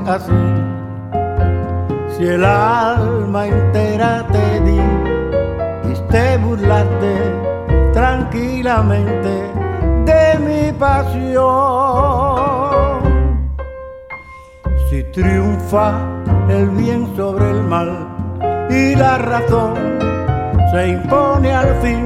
así. Si el alma entera te di y te burlaste tranquilamente de mi pasión, si triunfa el bien sobre el mal y la razón se impone al fin,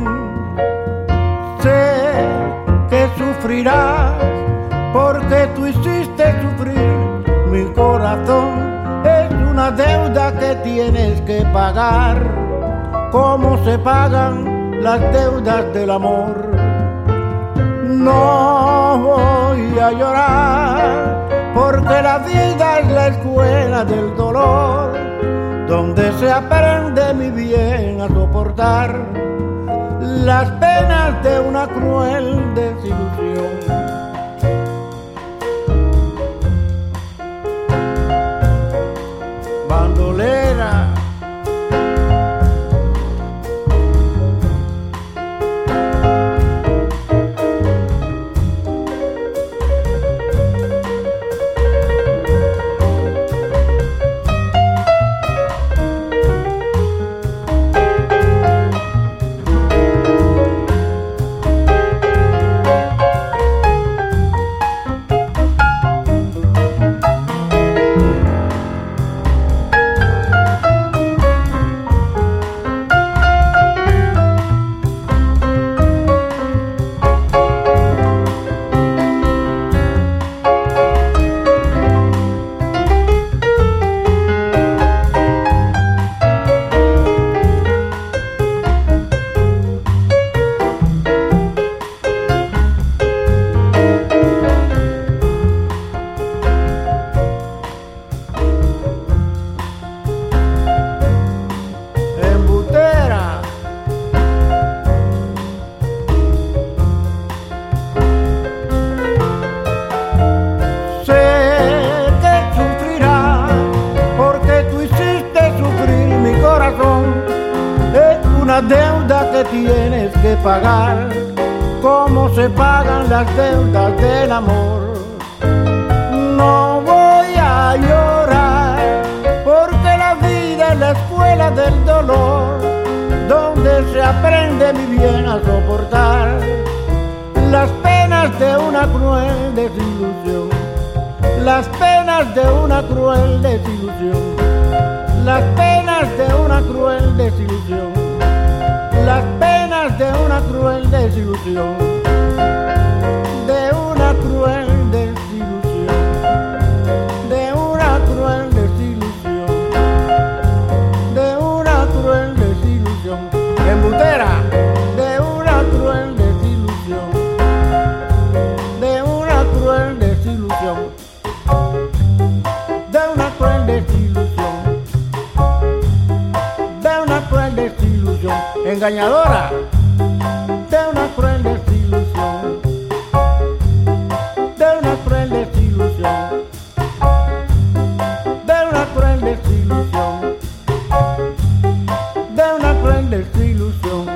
sé que sufrirás porque tú hiciste sufrir mi corazón. Es una deuda que tienes que pagar, como se pagan las deudas del amor. No voy a llorar porque la vida es la escuela del dolor, donde se aprende mi bien a soportar las penas de una cruel desilusión. Bandolera, una deuda que tienes que pagar, como se pagan las deudas del amor. No voy a llorar porque la vida es la escuela del dolor, donde se aprende mi bien a soportar las penas de una cruel desilusión, las penas de una cruel desilusión, las penas de una cruel desilusión, las penas de una cruel desilusión, de una cruel desilusión, de una cruel desilusión, de una cruel desilusión, embustera, de una cruel desilusión, de una cruel desilusión, de una cruel desilusión, de una cruel desilusión, engañadora, de una cruel desilusión, de una cruel desilusión, de una cruel desilusión, de una cruel desilusión,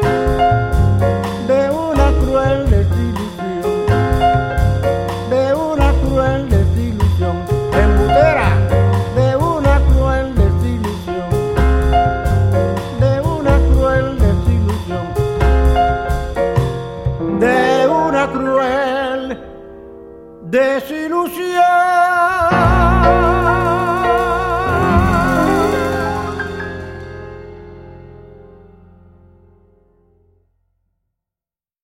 de una cruel desilusión, de una cruel desilusión, embustera, de una cruel desilusión, de una cruel desilusión, de una cruel desilusión.